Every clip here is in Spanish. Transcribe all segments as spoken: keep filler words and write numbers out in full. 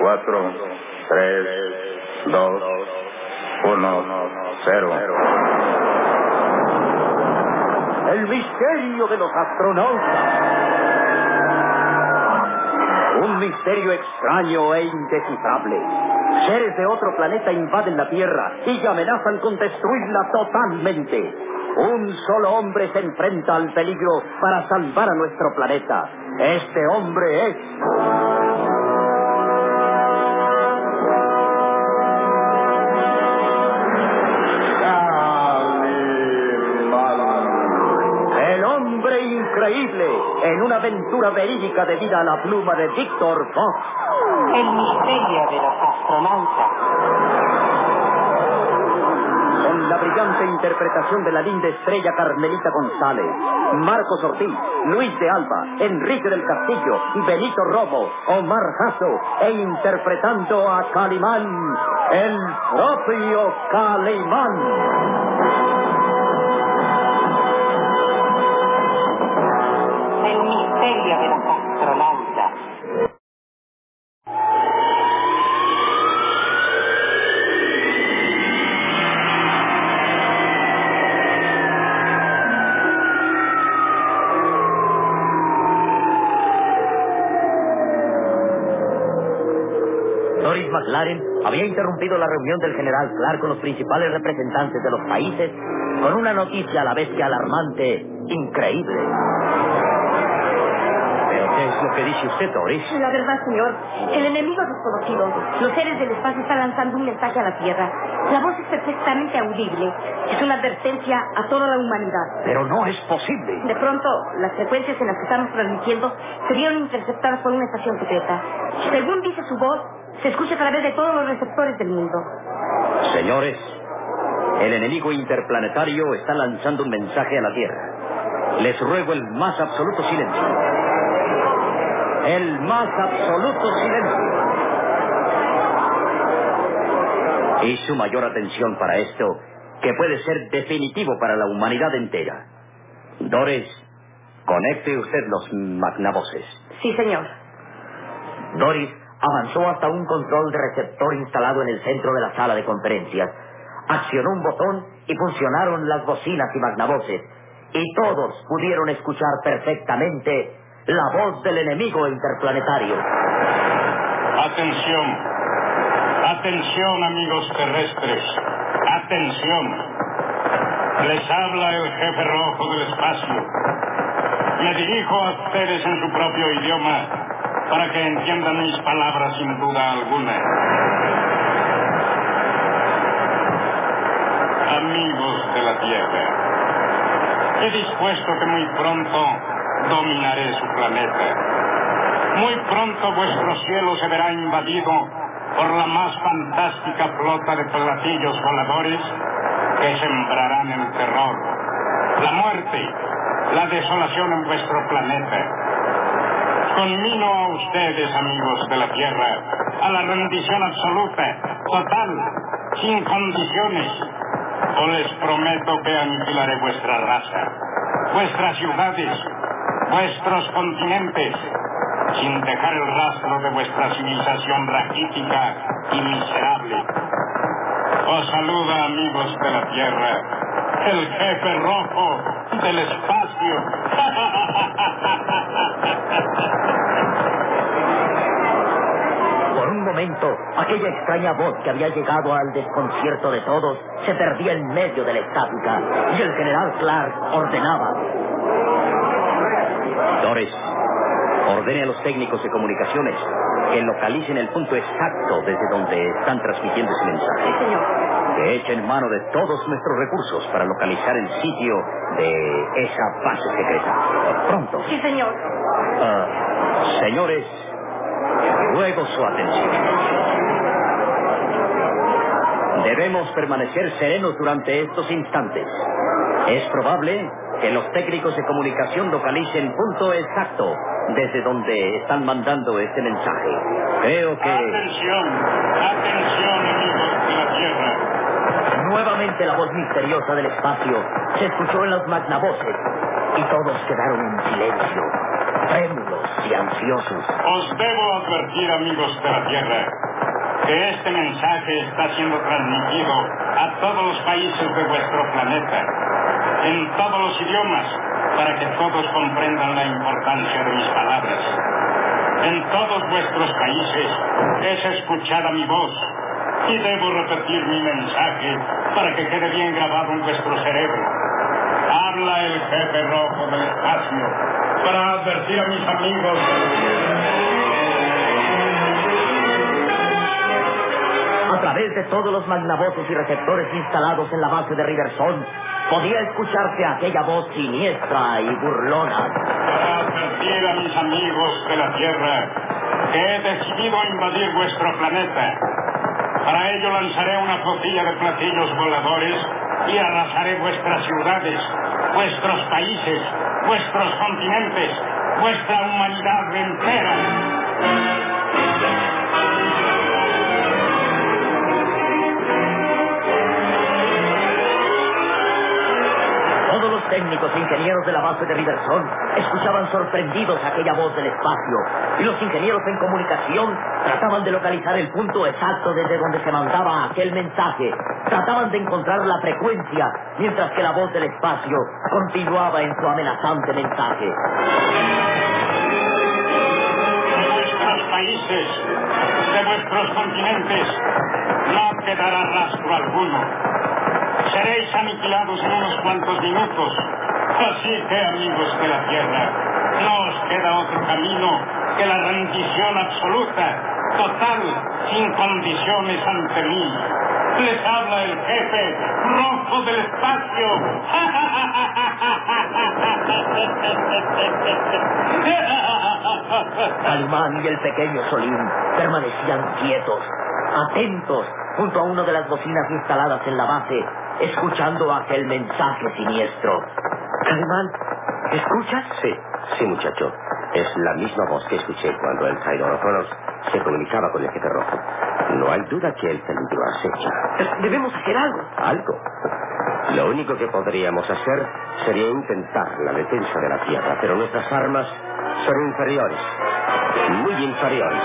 cuatro, tres, dos, uno, cero. El misterio de los astronautas. Un misterio extraño e indescifrable. Seres de otro planeta invaden la Tierra y amenazan con destruirla totalmente. Un solo hombre se enfrenta al peligro para salvar a nuestro planeta. Este hombre es... El hombre increíble, en una aventura verídica debida a la pluma de Víctor Fox. El misterio de los astronautas. Con la brillante interpretación de la linda estrella Carmelita González, Marcos Ortiz, Luis de Alba, Enrique del Castillo, Benito Romo, Omar Jasso, e interpretando a Calimán, el propio Calimán. El misterio de los astronautas. Doris McLaren había interrumpido la reunión del general Clark con los principales representantes de los países con una noticia a la vez que alarmante, increíble. ¿Pero qué es lo que dice usted, Doris? La verdad, señor, el enemigo es desconocido. Los seres del espacio están lanzando un mensaje a la Tierra. La voz es perfectamente audible. Es una advertencia a toda la humanidad. Pero no es posible. De pronto, las frecuencias en las que estamos transmitiendo se vieron interceptadas por una estación secreta. Según dice su voz, se escucha a través de todos los receptores del mundo. Señores, el enemigo interplanetario está lanzando un mensaje a la Tierra. Les ruego el más absoluto silencio. El más absoluto silencio. Y su mayor atención para esto, que puede ser definitivo para la humanidad entera. Doris, conecte usted los magnavoces. Sí, señor. Doris avanzó hasta un control de receptor instalado en el centro de la sala de conferencias. Accionó un botón y funcionaron las bocinas y magnavoces. Y todos pudieron escuchar perfectamente la voz del enemigo interplanetario. Atención. Atención, amigos terrestres. Atención. Les habla el jefe rojo del espacio. Me dirijo a ustedes en su propio idioma para que entiendan mis palabras sin duda alguna. Amigos de la Tierra, he dispuesto que muy pronto dominaré su planeta. Muy pronto vuestro cielo se verá invadido por la más fantástica flota de platillos voladores que sembrarán el terror, la muerte, la desolación en vuestro planeta. Conmino a ustedes, amigos de la Tierra, a la rendición absoluta, total, sin condiciones. O les prometo que aniquilaré vuestra raza, vuestras ciudades, vuestros continentes, sin dejar el rastro de vuestra civilización raquítica y miserable. Os saluda, amigos de la Tierra, el jefe rojo del espacio. Por un momento, aquella extraña voz que había llegado al desconcierto de todos se perdía en medio de la estática y el general Clark ordenaba: Doris, ordene a los técnicos de comunicaciones que localicen el punto exacto desde donde están transmitiendo ese mensaje. Sí, señor. Que echen mano de todos nuestros recursos para localizar el sitio de esa base secreta. Pronto. Sí, señor. Uh, señores, ruego su atención. Debemos permanecer serenos durante estos instantes. Es probable que los técnicos de comunicación localicen punto exacto desde donde están mandando este mensaje. Creo que... Atención, atención, amigos de la Tierra. Nuevamente la voz misteriosa del espacio se escuchó en los magnavoces y todos quedaron en silencio. trémulos y ansiosos. Os debo advertir, amigos de la Tierra, que este mensaje está siendo transmitido a todos los países de vuestro planeta, en todos los idiomas, para que todos comprendan la importancia de mis palabras. En todos vuestros países es escuchada mi voz, y debo repetir mi mensaje para que quede bien grabado en vuestro cerebro. Habla el jefe rojo del espacio para advertir a mis amigos. A través de todos los magnavoces y receptores instalados en la base de Riversón, podía escucharse aquella voz siniestra y burlona. Para advertir a mis amigos de la Tierra que he decidido invadir vuestro planeta. Para ello lanzaré una flotilla de platillos voladores y arrasaré vuestras ciudades, vuestros países, vuestros continentes, vuestra humanidad entera. Todos los técnicos e ingenieros de la base de Riversón escuchaban sorprendidos aquella voz del espacio, y los ingenieros en comunicación trataban de localizar el punto exacto desde donde se mandaba aquel mensaje. Trataban de encontrar la frecuencia, mientras que la voz del espacio continuaba en su amenazante mensaje. De vuestros países, de vuestros continentes, no quedará rastro alguno. Seréis aniquilados en unos cuantos minutos. Así que, amigos de la Tierra, no os queda otro camino que la rendición absoluta, total, sin condiciones ante mí. Les habla el jefe rojo del espacio. Calimán y el pequeño Solín permanecían quietos, atentos, junto a una de las bocinas instaladas en la base, escuchando aquel mensaje siniestro. Calimán, ¿escuchas? Sí, sí, muchacho. Es la misma voz que escuché cuando el traidor O'Connor se comunicaba con el jefe rojo. No hay duda que el peligro acecha. Debemos hacer algo. ¿Algo? Lo único que podríamos hacer sería intentar la defensa de la Tierra, pero nuestras armas son inferiores, muy inferiores.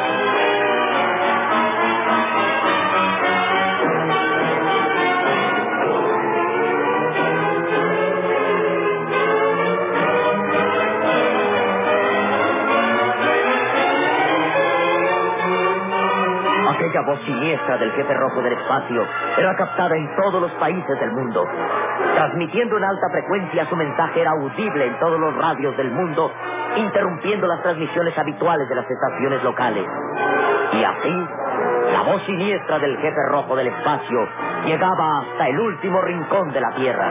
Aquella voz siniestra del jefe rojo del espacio era captada en todos los países del mundo. Transmitiendo en alta frecuencia, su mensaje era audible en todos los radios del mundo, interrumpiendo las transmisiones habituales de las estaciones locales. Y así, la voz siniestra del jefe rojo del espacio llegaba hasta el último rincón de la Tierra.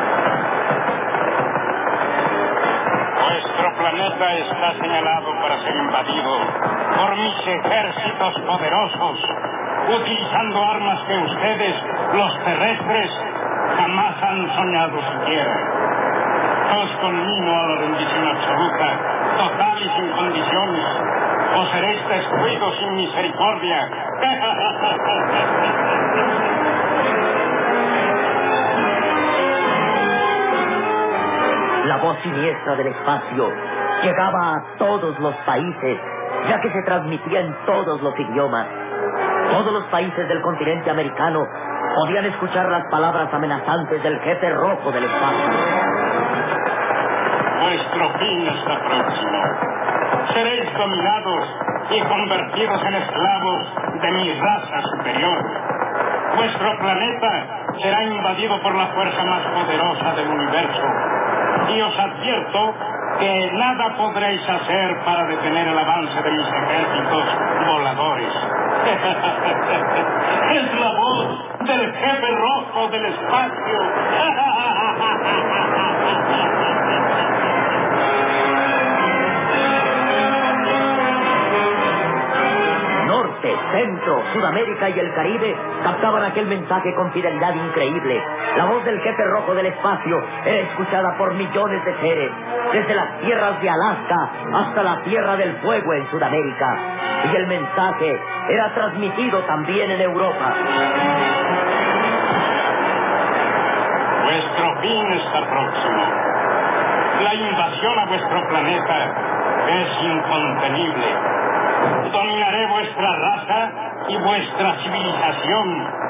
Nuestro planeta está señalado para ser invadido por mis ejércitos poderosos, utilizando armas que ustedes, los terrestres, jamás han soñado siquiera. Os conmino a la rendición absoluta, total y sin condiciones, o seréis destruidos sin misericordia. La voz siniestra del espacio llegaba a todos los países, ya que se transmitía en todos los idiomas. Todos los países del continente americano podían escuchar las palabras amenazantes del jefe rojo del espacio. Vuestro fin está próximo. Seréis dominados y convertidos en esclavos de mi raza superior. Vuestro planeta será invadido por la fuerza más poderosa del universo. Y os advierto que nada podréis hacer para detener el avance de mis ejércitos voladores. Es la voz del jefe rojo del espacio. Norte, Centro, Sudamérica y el Caribe captaban aquel mensaje con fidelidad increíble. La voz del jefe rojo del espacio era escuchada por millones de seres, desde las tierras de Alaska hasta la Tierra del Fuego en Sudamérica. Y el mensaje era transmitido también en Europa. Vuestro fin está próximo. La invasión a vuestro planeta es incontenible. Dominaré vuestra raza y vuestra civilización.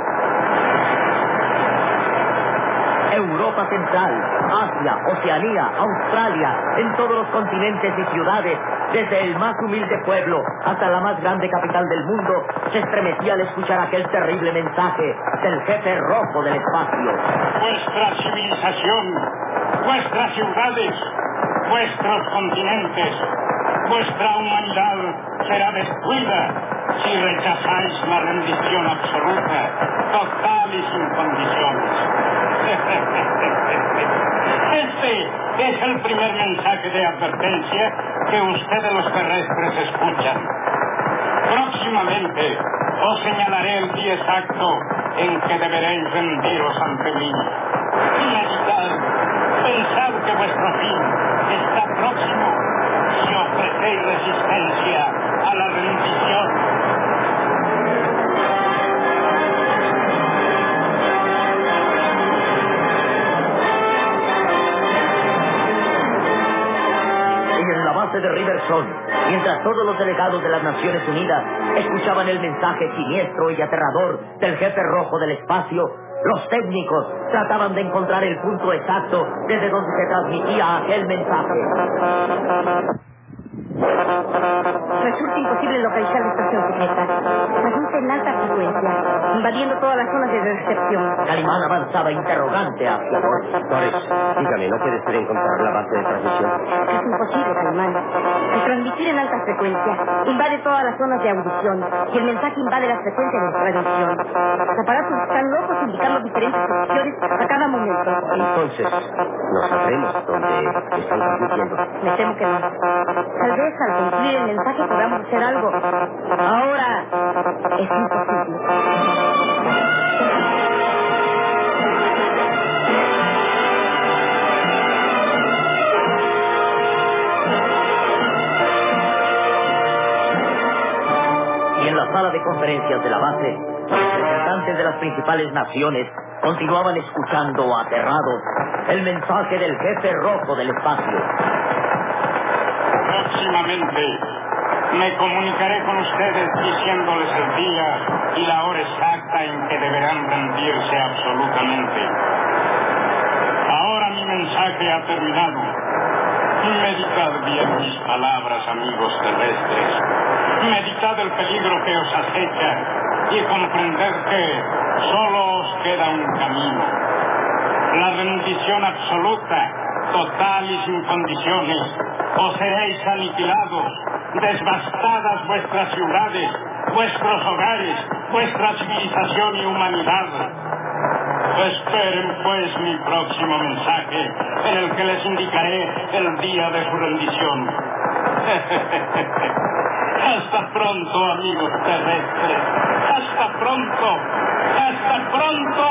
Europa Central, Asia, Oceanía, Australia, en todos los continentes y ciudades, desde el más humilde pueblo hasta la más grande capital del mundo, se estremecía al escuchar aquel terrible mensaje del jefe rojo del espacio. Vuestra civilización, vuestras ciudades, vuestros continentes, vuestra humanidad será destruida si rechazáis la rendición absoluta, total y sin condiciones. Este es el primer mensaje de advertencia que ustedes los terrestres escuchan. Próximamente os señalaré el día exacto en que deberéis rendiros ante mí. Meditad, pensad que vuestro fin está próximo si ofrecéis resistencia a la rendición. De Riverson, mientras todos los delegados de las Naciones Unidas escuchaban el mensaje siniestro y aterrador del jefe rojo del espacio, los técnicos trataban de encontrar el punto exacto desde donde se transmitía aquel mensaje. Resulta imposible localizar la estación secreta. Transmite en alta frecuencia, invadiendo todas las zonas de recepción. Calimán avanzaba interrogante hacia Boris. Boris, dígame, ¿no puede usted encontrar la base de transmisión? Es imposible, Calimán. Al transmitir en alta frecuencia, invade todas las zonas de audición y el mensaje invade las frecuencias de transmisión. Los aparatos están locos indicando diferentes posiciones a cada momento. Entonces, ¿no sabremos dónde están transmitiendo? Me temo que no. Tal vez al concluir el mensaje podamos hacer algo. Ahora es imposible. Y en la sala de conferencias de la base, los representantes de las principales naciones continuaban escuchando aterrados el mensaje del jefe rojo del espacio. Próximamente me comunicaré con ustedes diciéndoles el día y la hora exacta en que deberán rendirse absolutamente. Ahora mi mensaje ha terminado. Meditad bien mis palabras, amigos terrestres. Meditad el peligro que os acecha y comprended que solo os queda un camino. La rendición absoluta, total y sin condiciones. O seréis aniquilados, devastadas vuestras ciudades, vuestros hogares, vuestra civilización y humanidad. Esperen pues mi próximo mensaje, en el que les indicaré el día de su rendición. Hasta pronto, amigos terrestres. Hasta pronto. Hasta pronto.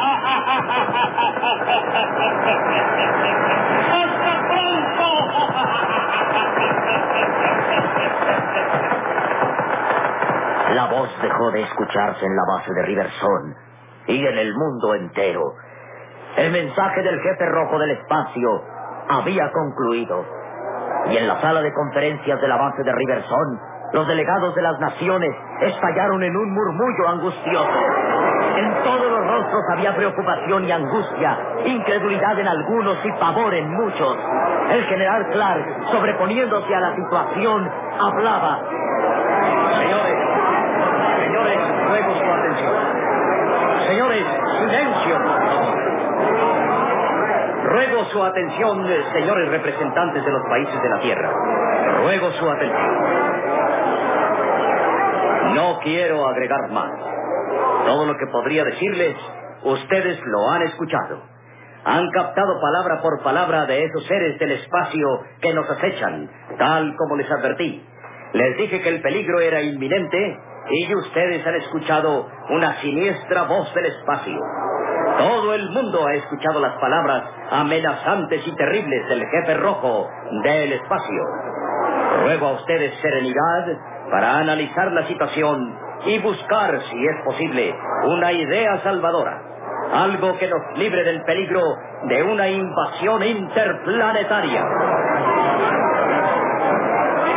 Hasta pronto. La voz dejó de escucharse en la base de Riverson y en el mundo entero. El mensaje del jefe rojo del espacio había concluido. Y en la sala de conferencias de la base de Riverson, los delegados de las naciones estallaron en un murmullo angustioso. En todos los rostros había preocupación y angustia, incredulidad en algunos y pavor en muchos. El general Clark, sobreponiéndose a la situación, hablaba. Señores, señores, ruego su atención. Señores, silencio, por favor. Ruego su atención, señores representantes de los países de la Tierra. Ruego su atención. No quiero agregar más. Todo lo que podría decirles, ustedes lo han escuchado. Han captado palabra por palabra de esos seres del espacio que nos acechan, tal como les advertí. Les dije que el peligro era inminente y ustedes han escuchado una siniestra voz del espacio. Todo el mundo ha escuchado las palabras amenazantes y terribles del jefe rojo del espacio. Ruego a ustedes serenidad para analizar la situación y buscar, si es posible, una idea salvadora. Algo que nos libre del peligro de una invasión interplanetaria.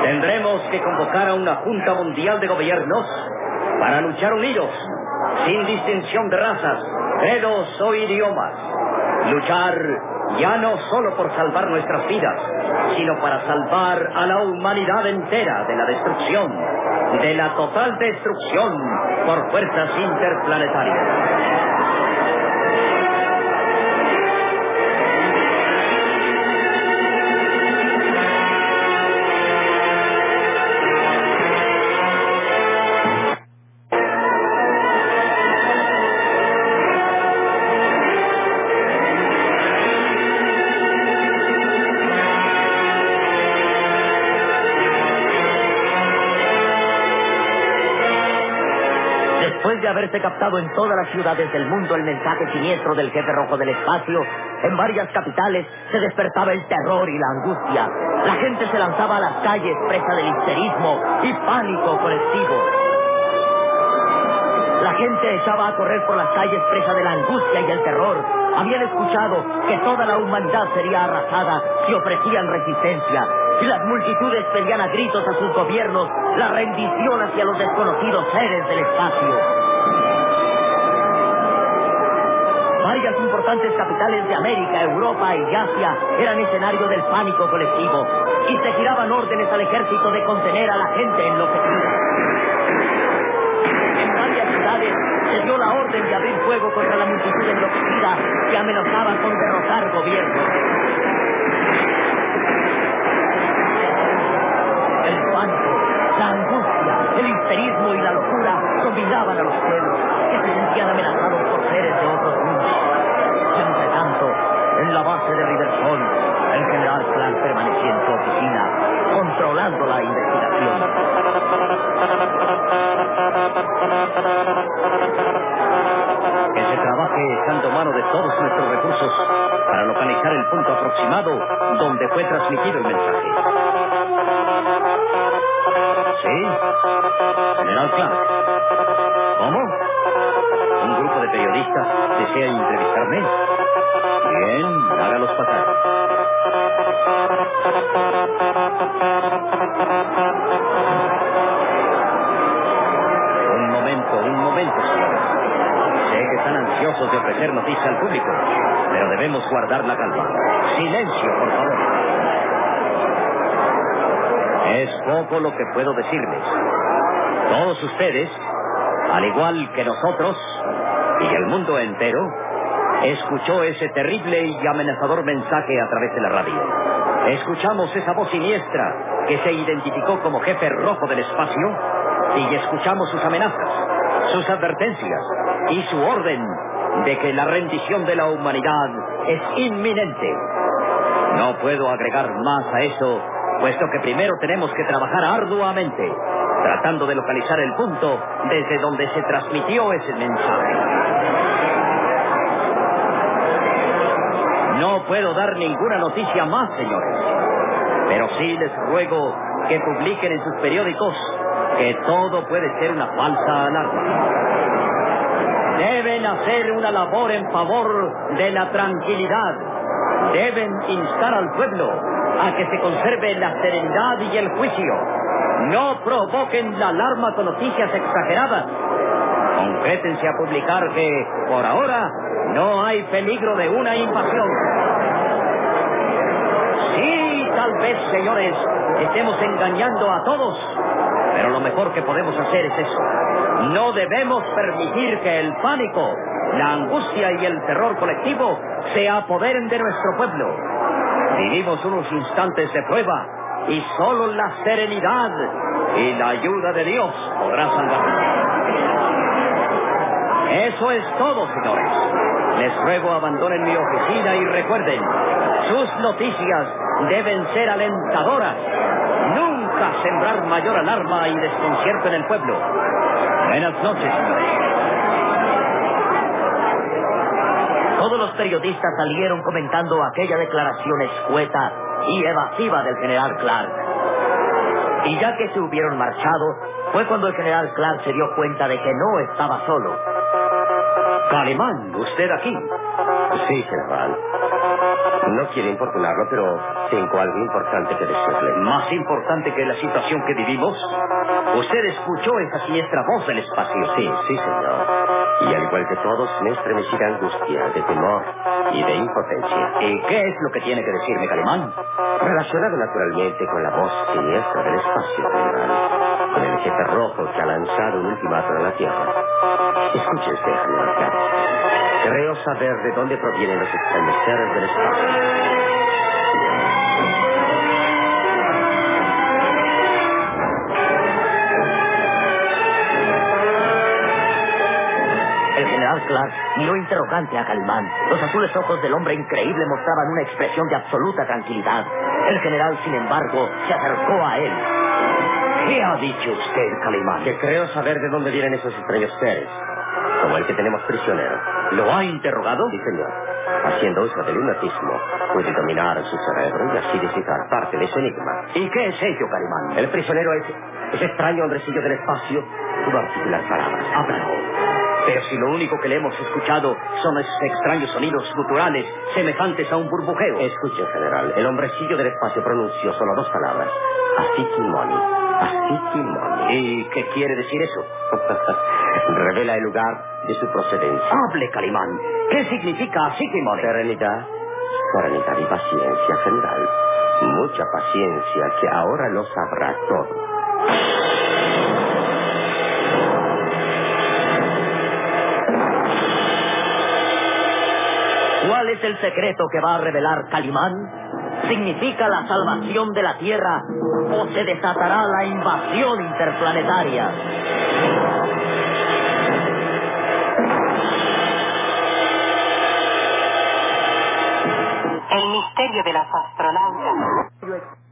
Tendremos que convocar a una Junta Mundial de Gobiernos para luchar unidos, sin distinción de razas, credos o idiomas. Luchar ya no solo por salvar nuestras vidas, sino para salvar a la humanidad entera de la destrucción, de la total destrucción por fuerzas interplanetarias. Después de haberse captado en todas las ciudades del mundo el mensaje siniestro del jefe rojo del espacio, en varias capitales se despertaba el terror y la angustia. La gente se lanzaba a las calles presa del histerismo y pánico colectivo. La gente echaba a correr por las calles presa de la angustia y el terror. Habían escuchado que toda la humanidad sería arrasada si ofrecían resistencia. Y las multitudes pedían a gritos a sus gobiernos la rendición hacia los desconocidos seres del espacio. Varias importantes capitales de América, Europa y Asia eran escenario del pánico colectivo y se giraban órdenes al ejército de contener a la gente enloquecida. En varias ciudades se dio la orden de abrir fuego contra la multitud enloquecida que amenazaba con derrotar gobiernos. El pánico, la angustia, el histerismo y la locura dominaban a los pueblos que se sentían amenazados por seres de otros mundos. Entre tanto, en la base de Riverson, el general Clark permanecía en su oficina, controlando la investigación. Que se trabaje echando mano de todos nuestros recursos para localizar el punto aproximado donde fue transmitido el mensaje. ¿Sí? General Clark. ¿Cómo? Un grupo de periodistas desea entrevistarme. Bien, hágalos pasar. Un momento, un momento, señores. Sé que están ansiosos de ofrecer noticia al público, pero debemos guardar la calma. Silencio, por favor. Es poco lo que puedo decirles. Todos ustedes, al igual que nosotros y el mundo entero, escuchó ese terrible y amenazador mensaje a través de la radio. Escuchamos esa voz siniestra que se identificó como jefe rojo del espacio y escuchamos sus amenazas, sus advertencias y su orden de que la rendición de la humanidad es inminente. No puedo agregar más a eso, puesto que primero tenemos que trabajar arduamente, tratando de localizar el punto desde donde se transmitió ese mensaje. No puedo dar ninguna noticia más, señores, pero sí les ruego que publiquen en sus periódicos que todo puede ser una falsa alarma. Deben hacer una labor en favor de la tranquilidad. Deben instar al pueblo a que se conserve la serenidad y el juicio. No provoquen la alarma con noticias exageradas. Concrétense a publicar que, por ahora, no hay peligro de una invasión. Sí, tal vez, señores, estemos engañando a todos, pero lo mejor que podemos hacer es eso. No debemos permitir que el pánico, la angustia y el terror colectivo se apoderen de nuestro pueblo. Vivimos unos instantes de prueba y solo la serenidad y la ayuda de Dios podrá salvarnos. Eso es todo, señores. Les ruego abandonen mi oficina y recuerden, sus noticias deben ser alentadoras. Nunca sembrar mayor alarma y desconcierto en el pueblo. Buenas noches, señores. Todos los periodistas salieron comentando aquella declaración escueta y evasiva del general Clark. Y ya que se hubieron marchado, fue cuando el general Clark se dio cuenta de que no estaba solo. Calimán, ¿usted aquí? Sí, general. No quiero importunarlo, pero tengo algo importante que decirle. ¿Más importante que la situación que vivimos? Usted escuchó esa siniestra voz del espacio. Sí, sí, señor. Y al igual que todos, me estremecí de angustia, de temor y de impotencia. ¿Y qué es lo que tiene que decirme, Calimán? Relacionado naturalmente con la voz siniestra del espacio, general. Con el jefe rojo que ha lanzado un ultimátum a la Tierra. Escuche usted, general Katz. Creo saber de dónde provienen los extraños seres del espacio. El general Clark miró interrogante a Calimán. Los azules ojos del hombre increíble mostraban una expresión de absoluta tranquilidad. El general, sin embargo, se acercó a él. ¿Qué ha dicho usted, Calimán? Que creo saber de dónde vienen esos extraños seres, como el que tenemos prisionero. ¿Lo ha interrogado? Sí, señor. Haciendo uso del lunatismo, puede dominar su cerebro y así descifrar parte de ese enigma. ¿Y qué es ello, Calimán? El prisionero es ese extraño hombrecillo del espacio pudo articular palabras. Háblalo. Pero si lo único que le hemos escuchado son esos extraños sonidos guturales semejantes a un burbujeo. Escuche, general. El hombrecillo del espacio pronunció solo dos palabras. Asikimoni. Asikimoni. ¿Y qué quiere decir eso? Revela el lugar de su procedencia. Hable, Calimán. ¿Qué significa Asikimoni? Serenidad. Serenidad y paciencia, general. Mucha paciencia, que ahora lo sabrá todo. ¿Cuál es el secreto que va a revelar Calimán? ¿Significa la salvación de la Tierra o se desatará la invasión interplanetaria? El misterio de los astronautas.